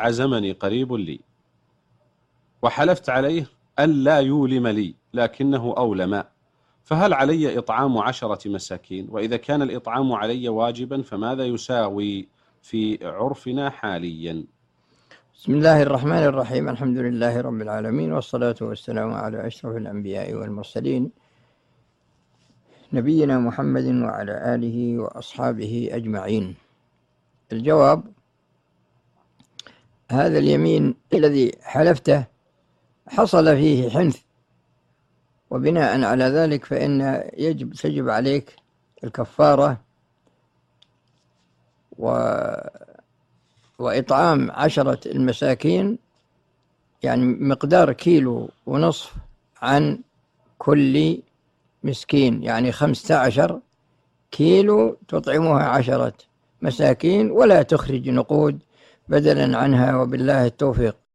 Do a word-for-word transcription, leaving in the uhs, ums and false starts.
عزمني قريب لي وحلفت عليه ألا يولم لي لكنه أولم، فهل علي إطعام عشرة مساكين؟ وإذا كان الإطعام علي واجبا فماذا يساوي في عرفنا حاليا؟ بسم الله الرحمن الرحيم. الحمد لله رب العالمين، والصلاة والسلام على أشرف الأنبياء والمرسلين، نبينا محمد وعلى آله وأصحابه أجمعين. الجواب: هذا اليمين الذي حلفته حصل فيه حنث، وبناء على ذلك فإن يجب تجب عليك الكفارة و وإطعام عشرة المساكين، يعني مقدار كيلو ونصف عن كل مسكين، يعني خمسة عشر كيلو تطعمها عشرة مساكين، ولا تخرج نقود بدلا عنها، وبالله التوفيق.